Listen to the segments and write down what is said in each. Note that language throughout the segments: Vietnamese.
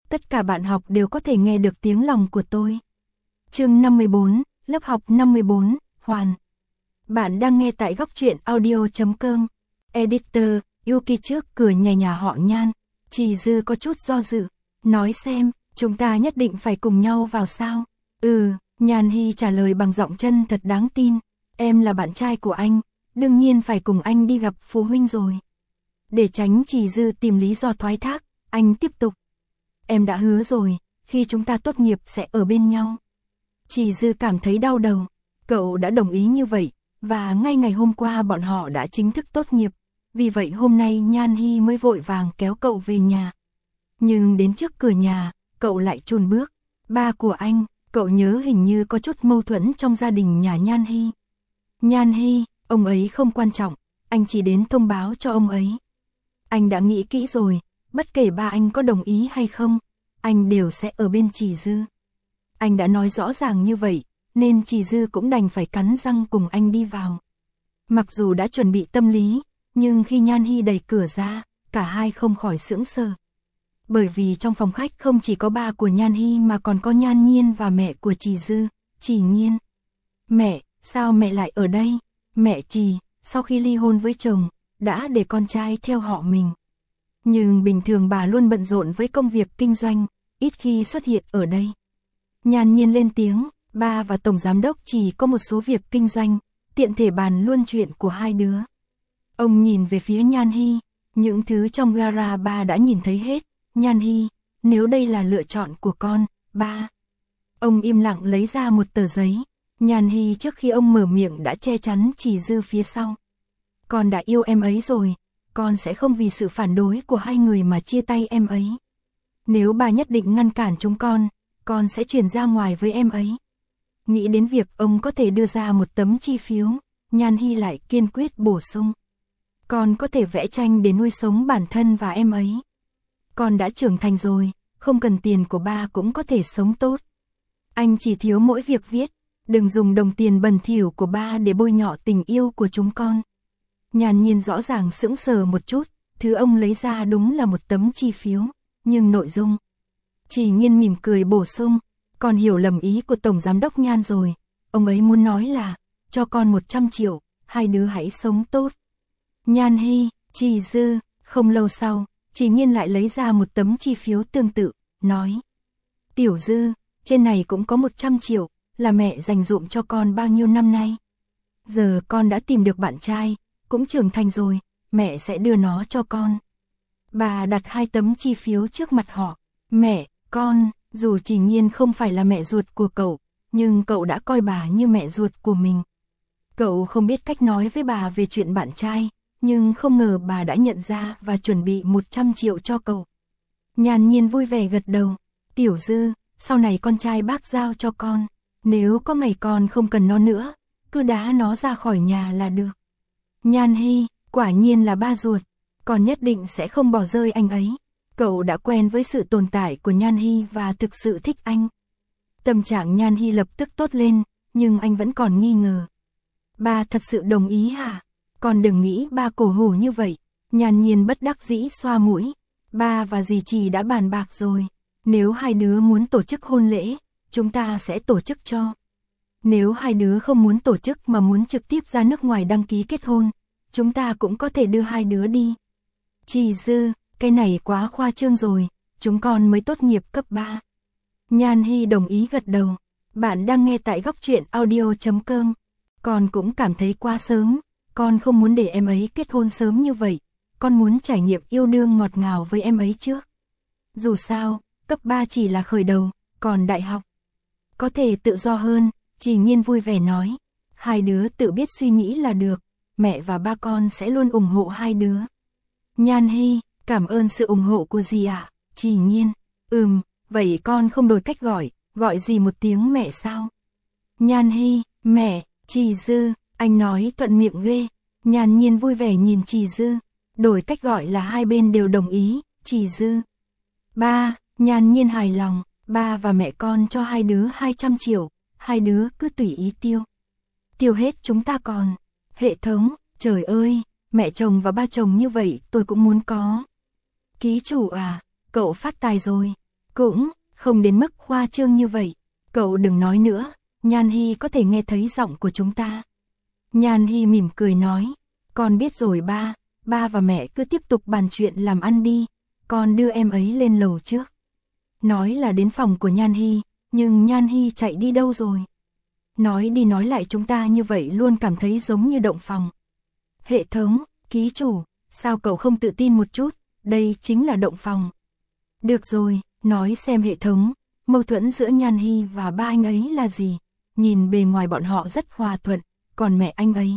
tất cả bạn học đều có thể nghe được tiếng lòng của tôi. Chương 54, lớp học 54, Hoàn. Bạn đang nghe tại góc truyện audio.com. Editor, Yuki trước cửa nhà họ Nhan. Chỉ Dư có chút do dự. Nói xem, chúng ta nhất định phải cùng nhau vào sao? Nhan Hy trả lời bằng giọng chân thật đáng tin. Em là bạn trai của anh, đương nhiên phải cùng anh đi gặp phụ huynh rồi. Để tránh Chỉ Dư tìm lý do thoái thác, anh tiếp tục. Em đã hứa rồi, khi chúng ta tốt nghiệp sẽ ở bên nhau. Chỉ Dư cảm thấy đau đầu. Cậu đã đồng ý như vậy, và ngay ngày hôm qua bọn họ đã chính thức tốt nghiệp. Vì vậy hôm nay Nhan Hy mới vội vàng kéo cậu về nhà. Nhưng đến trước cửa nhà, cậu lại chùn bước. Ba của anh, cậu nhớ hình như có chút mâu thuẫn trong gia đình nhà Nhan Hy. Nhan Hy, ông ấy không quan trọng, anh chỉ đến thông báo cho ông ấy. Anh đã nghĩ kỹ rồi, bất kể ba anh có đồng ý hay không, anh đều sẽ ở bên Chỉ Dư. Anh đã nói rõ ràng như vậy, nên Chỉ Dư cũng đành phải cắn răng cùng anh đi vào. Mặc dù đã chuẩn bị tâm lý, nhưng khi Nhan Hy đẩy cửa ra, cả hai không khỏi sững sờ. Bởi vì trong phòng khách không chỉ có ba của Nhan Hy mà còn có Nhan Nhiên và mẹ của Chỉ Dư, Chỉ Nhiên. Mẹ, sao mẹ lại ở đây? Mẹ Chỉ, sau khi ly hôn với chồng, đã để con trai theo họ mình. Nhưng bình thường bà luôn bận rộn với công việc kinh doanh, ít khi xuất hiện ở đây. Nhan Nhiên lên tiếng, ba và tổng giám đốc chỉ có một số việc kinh doanh, tiện thể bàn luôn chuyện của hai đứa. Ông nhìn về phía Nhan Hy, những thứ trong gara ba đã nhìn thấy hết. Nhan Hy, nếu đây là lựa chọn của con, ba. Ông im lặng lấy ra một tờ giấy. Nhan Hy trước khi ông mở miệng đã che chắn Chỉ Dư phía sau. Con đã yêu em ấy rồi, con sẽ không vì sự phản đối của hai người mà chia tay em ấy. Nếu bà nhất định ngăn cản chúng con sẽ chuyển ra ngoài với em ấy. Nghĩ đến việc ông có thể đưa ra một tấm chi phiếu, Nhan Hy lại kiên quyết bổ sung. Con có thể vẽ tranh để nuôi sống bản thân và em ấy. Con đã trưởng thành rồi, không cần tiền của ba cũng có thể sống tốt. Anh chỉ thiếu mỗi việc viết, đừng dùng đồng tiền bẩn thỉu của ba để bôi nhọ tình yêu của chúng con. Nhan Nhiên rõ ràng sững sờ một chút, thứ ông lấy ra đúng là một tấm chi phiếu, nhưng nội dung. Chỉ Nhiên mỉm cười bổ sung, con hiểu lầm ý của Tổng Giám đốc Nhan rồi, ông ấy muốn nói là, cho con 100 triệu, hai đứa hãy sống tốt. Nhan Hy, Chỉ Dư, không lâu sau, Chỉ Nhiên lại lấy ra một tấm chi phiếu tương tự, nói. Tiểu Dư, trên này cũng có 100 triệu, là mẹ dành dụm cho con bao nhiêu năm nay. Giờ con đã tìm được bạn trai, cũng trưởng thành rồi, mẹ sẽ đưa nó cho con. Bà đặt hai tấm chi phiếu trước mặt họ. Mẹ, con, dù Chỉ Nhiên không phải là mẹ ruột của cậu, nhưng cậu đã coi bà như mẹ ruột của mình. Cậu không biết cách nói với bà về chuyện bạn trai, nhưng không ngờ bà đã nhận ra và chuẩn bị 100 triệu cho cậu. Nhan Nhiên vui vẻ gật đầu. Tiểu Dư, sau này con trai bác giao cho con. Nếu có ngày con không cần nó nữa, cứ đá nó ra khỏi nhà là được. Nhan Hy, quả nhiên là ba ruột, con nhất định sẽ không bỏ rơi anh ấy. Cậu đã quen với sự tồn tại của Nhan Hy và thực sự thích anh. Tâm trạng Nhan Hy lập tức tốt lên, nhưng anh vẫn còn nghi ngờ. Ba thật sự đồng ý hả? Con đừng nghĩ ba cổ hủ như vậy. Nhan Nhiên bất đắc dĩ xoa mũi. Ba và dì Trì đã bàn bạc rồi. Nếu hai đứa muốn tổ chức hôn lễ, chúng ta sẽ tổ chức cho. Nếu hai đứa không muốn tổ chức mà muốn trực tiếp ra nước ngoài đăng ký kết hôn, chúng ta cũng có thể đưa hai đứa đi. Chỉ Dư, cái này quá khoa trương rồi, chúng con mới tốt nghiệp cấp 3. Nhan Hy đồng ý gật đầu. Bạn đang nghe tại góc truyện audio.com. Con cũng cảm thấy quá sớm, con không muốn để em ấy kết hôn sớm như vậy, con muốn trải nghiệm yêu đương ngọt ngào với em ấy trước. Dù sao, cấp 3 chỉ là khởi đầu, còn đại học có thể tự do hơn. Chỉ Nhiên vui vẻ nói, hai đứa tự biết suy nghĩ là được, mẹ và ba con sẽ luôn ủng hộ hai đứa. Nhan Hy, cảm ơn sự ủng hộ của dì ạ. Chỉ Nhiên, vậy con không đổi cách gọi dì một tiếng mẹ sao? Nhan Hy, mẹ. Chỉ Dư, anh nói thuận miệng ghê. Nhan Nhiên vui vẻ nhìn Chỉ Dư, đổi cách gọi là hai bên đều đồng ý. Chỉ Dư, ba. Nhan Nhiên hài lòng, ba và mẹ con cho hai đứa 200 triệu, hai đứa cứ tùy ý tiêu. Tiêu hết chúng ta còn. Hệ thống, trời ơi, mẹ chồng và ba chồng như vậy tôi cũng muốn có. Ký chủ à, cậu phát tài rồi. Cũng không đến mức khoa trương như vậy. Cậu đừng nói nữa, Nhan Hy có thể nghe thấy giọng của chúng ta. Nhan Hy mỉm cười nói, con biết rồi ba và mẹ cứ tiếp tục bàn chuyện làm ăn đi, con đưa em ấy lên lầu trước. Nói là đến phòng của Nhan Hy, nhưng Nhan Hy chạy đi đâu rồi? Nói đi nói lại chúng ta như vậy luôn cảm thấy giống như động phòng. Hệ thống, ký chủ, sao cậu không tự tin một chút, đây chính là động phòng. Được rồi, nói xem hệ thống, mâu thuẫn giữa Nhan Hy và ba anh ấy là gì? Nhìn bề ngoài bọn họ rất hòa thuận, còn mẹ anh ấy.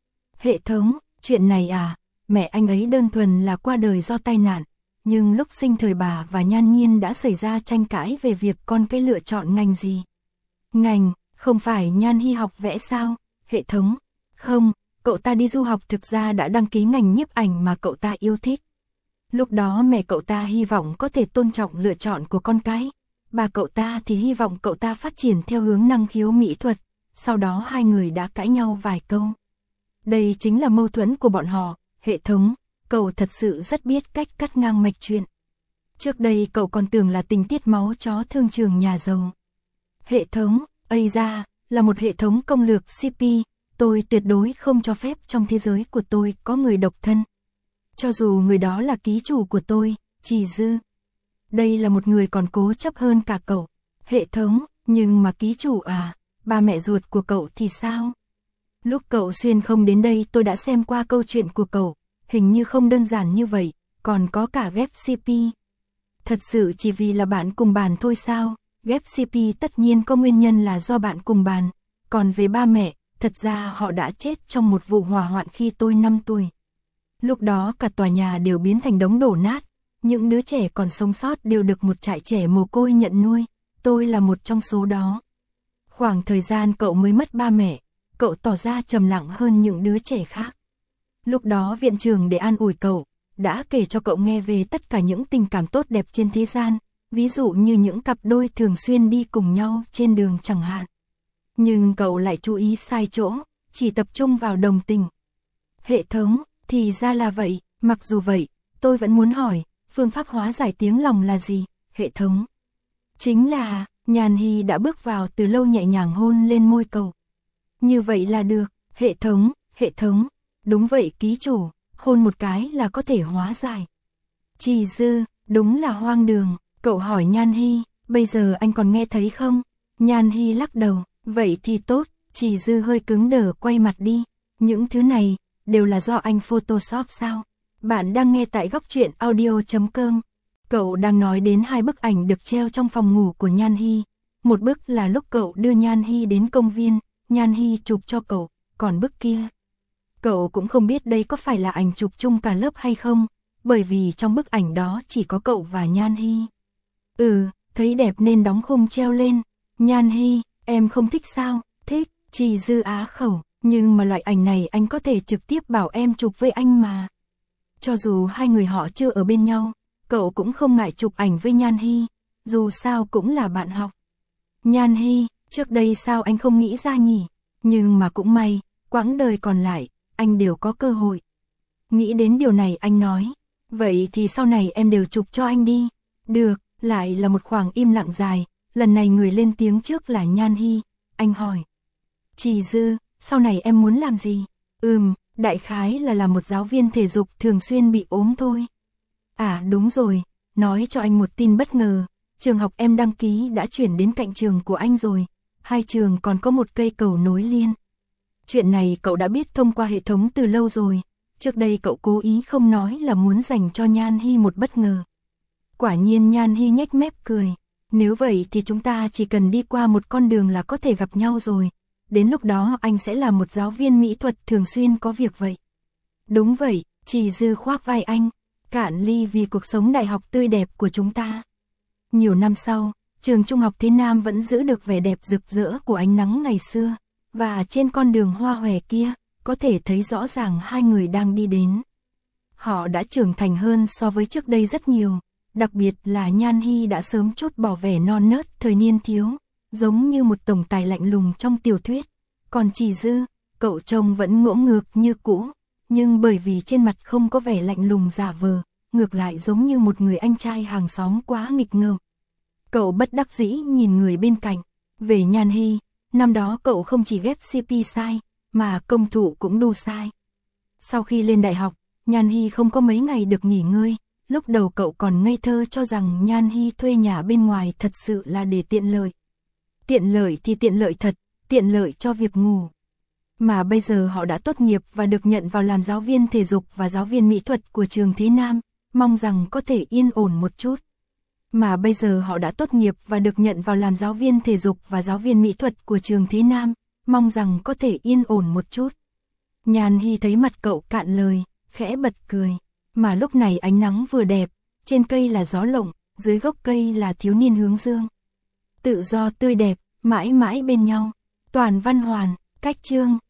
Hệ thống, chuyện này à, mẹ anh ấy đơn thuần là qua đời do tai nạn, nhưng lúc sinh thời bà và Nhan Nhiên đã xảy ra tranh cãi về việc con cái lựa chọn ngành gì. Ngành, không phải Nhan Hy học vẽ sao? Hệ thống, không, cậu ta đi du học thực ra đã đăng ký ngành nhiếp ảnh mà cậu ta yêu thích. Lúc đó mẹ cậu ta hy vọng có thể tôn trọng lựa chọn của con cái, bà cậu ta thì hy vọng cậu ta phát triển theo hướng năng khiếu mỹ thuật, sau đó hai người đã cãi nhau vài câu. Đây chính là mâu thuẫn của bọn họ, hệ thống, cậu thật sự rất biết cách cắt ngang mạch chuyện. Trước đây cậu còn tưởng là tình tiết máu chó thương trường nhà giàu. Hệ thống, ây ra, là một hệ thống công lược CP, tôi tuyệt đối không cho phép trong thế giới của tôi có người độc thân. Cho dù người đó là ký chủ của tôi, Trì Dư. Đây là một người còn cố chấp hơn cả cậu. Hệ thống, nhưng mà ký chủ à, ba mẹ ruột của cậu thì sao? Lúc cậu xuyên không đến đây tôi đã xem qua câu chuyện của cậu, hình như không đơn giản như vậy, còn có cả ghép CP. Thật sự chỉ vì là bạn cùng bàn thôi sao? Ghép CP tất nhiên có nguyên nhân là do bạn cùng bàn, còn về ba mẹ, thật ra họ đã chết trong một vụ hỏa hoạn khi tôi 5 tuổi. Lúc đó cả tòa nhà đều biến thành đống đổ nát, những đứa trẻ còn sống sót đều được một trại trẻ mồ côi nhận nuôi, tôi là một trong số đó. Khoảng thời gian cậu mới mất ba mẹ, cậu tỏ ra trầm lặng hơn những đứa trẻ khác. Lúc đó viện trưởng để an ủi cậu, đã kể cho cậu nghe về tất cả những tình cảm tốt đẹp trên thế gian, ví dụ như những cặp đôi thường xuyên đi cùng nhau trên đường chẳng hạn. Nhưng cậu lại chú ý sai chỗ, chỉ tập trung vào đồng tình. Hệ thống, thì ra là vậy, mặc dù vậy, tôi vẫn muốn hỏi, phương pháp hóa giải tiếng lòng là gì, hệ thống? Chính là, Nhan Hy đã bước vào từ lâu nhẹ nhàng hôn lên môi cậu. Như vậy là được, hệ thống, đúng vậy ký chủ, hôn một cái là có thể hóa giải. Trì Dư, đúng là hoang đường, cậu hỏi Nhan Hy, bây giờ anh còn nghe thấy không? Nhan Hy lắc đầu, vậy thì tốt, Trì Dư hơi cứng đờ quay mặt đi, những thứ này, đều là do anh Photoshop sao? Bạn đang nghe tại góc truyện audio.com. Cậu đang nói đến hai bức ảnh được treo trong phòng ngủ của Nhan Hy. Một bức là lúc cậu đưa Nhan Hy đến công viên, Nhan Hy chụp cho cậu, còn bức kia. Cậu cũng không biết đây có phải là ảnh chụp chung cả lớp hay không, bởi vì trong bức ảnh đó chỉ có cậu và Nhan Hy. Thấy đẹp nên đóng khung treo lên. Nhan Hy, em không thích sao? Thích, Trì Dư á khẩu, nhưng mà loại ảnh này anh có thể trực tiếp bảo em chụp với anh mà. Cho dù hai người họ chưa ở bên nhau, cậu cũng không ngại chụp ảnh với Nhan Hy, dù sao cũng là bạn học. Nhan Hy, trước đây sao anh không nghĩ ra nhỉ? Nhưng mà cũng may, quãng đời còn lại, anh đều có cơ hội. Nghĩ đến điều này anh nói, vậy thì sau này em đều chụp cho anh đi. Được, lại là một khoảng im lặng dài, lần này người lên tiếng trước là Nhan Hy, anh hỏi. Trì Dư, sau này em muốn làm gì? Đại khái là làm một giáo viên thể dục thường xuyên bị ốm thôi. À đúng rồi, nói cho anh một tin bất ngờ, trường học em đăng ký đã chuyển đến cạnh trường của anh rồi, hai trường còn có một cây cầu nối liền. Chuyện này cậu đã biết thông qua hệ thống từ lâu rồi, trước đây cậu cố ý không nói là muốn dành cho Nhan Hy một bất ngờ. Quả nhiên Nhan Hy nhếch mép cười, nếu vậy thì chúng ta chỉ cần đi qua một con đường là có thể gặp nhau rồi. Đến lúc đó anh sẽ là một giáo viên mỹ thuật thường xuyên có việc vậy. Đúng vậy, Trì Dư khoác vai anh, cạn ly vì cuộc sống đại học tươi đẹp của chúng ta. Nhiều năm sau, trường trung học Thế Nam vẫn giữ được vẻ đẹp rực rỡ của ánh nắng ngày xưa, và trên con đường hoa hòe kia, có thể thấy rõ ràng hai người đang đi đến. Họ đã trưởng thành hơn so với trước đây rất nhiều, đặc biệt là Nhan Hy đã sớm chút bỏ vẻ non nớt thời niên thiếu, giống như một tổng tài lạnh lùng trong tiểu thuyết. Còn Trì Dư, cậu trông vẫn ngỗ ngược như cũ, nhưng bởi vì trên mặt không có vẻ lạnh lùng giả vờ, ngược lại giống như một người anh trai hàng xóm quá nghịch ngợm. Cậu bất đắc dĩ nhìn người bên cạnh. Về Nhan Hy, năm đó cậu không chỉ ghép CP sai, mà công thủ cũng đu sai. Sau khi lên đại học, Nhan Hy không có mấy ngày được nghỉ ngơi. Lúc đầu cậu còn ngây thơ cho rằng Nhan Hy thuê nhà bên ngoài thật sự là để tiện lợi. Tiện lợi thì tiện lợi thật, tiện lợi cho việc ngủ. Mà bây giờ họ đã tốt nghiệp và được nhận vào làm giáo viên thể dục và giáo viên mỹ thuật của trường Thế Nam, mong rằng có thể yên ổn một chút. Mà bây giờ họ đã tốt nghiệp và được nhận vào làm giáo viên thể dục và giáo viên mỹ thuật của trường Thế Nam, mong rằng có thể yên ổn một chút. Nhan Hy thấy mặt cậu cạn lời, khẽ bật cười. Mà lúc này ánh nắng vừa đẹp, trên cây là gió lộng, dưới gốc cây là thiếu niên hướng dương. Tự do tươi đẹp, mãi mãi bên nhau. Toàn Văn Hoàn, Cách Chương.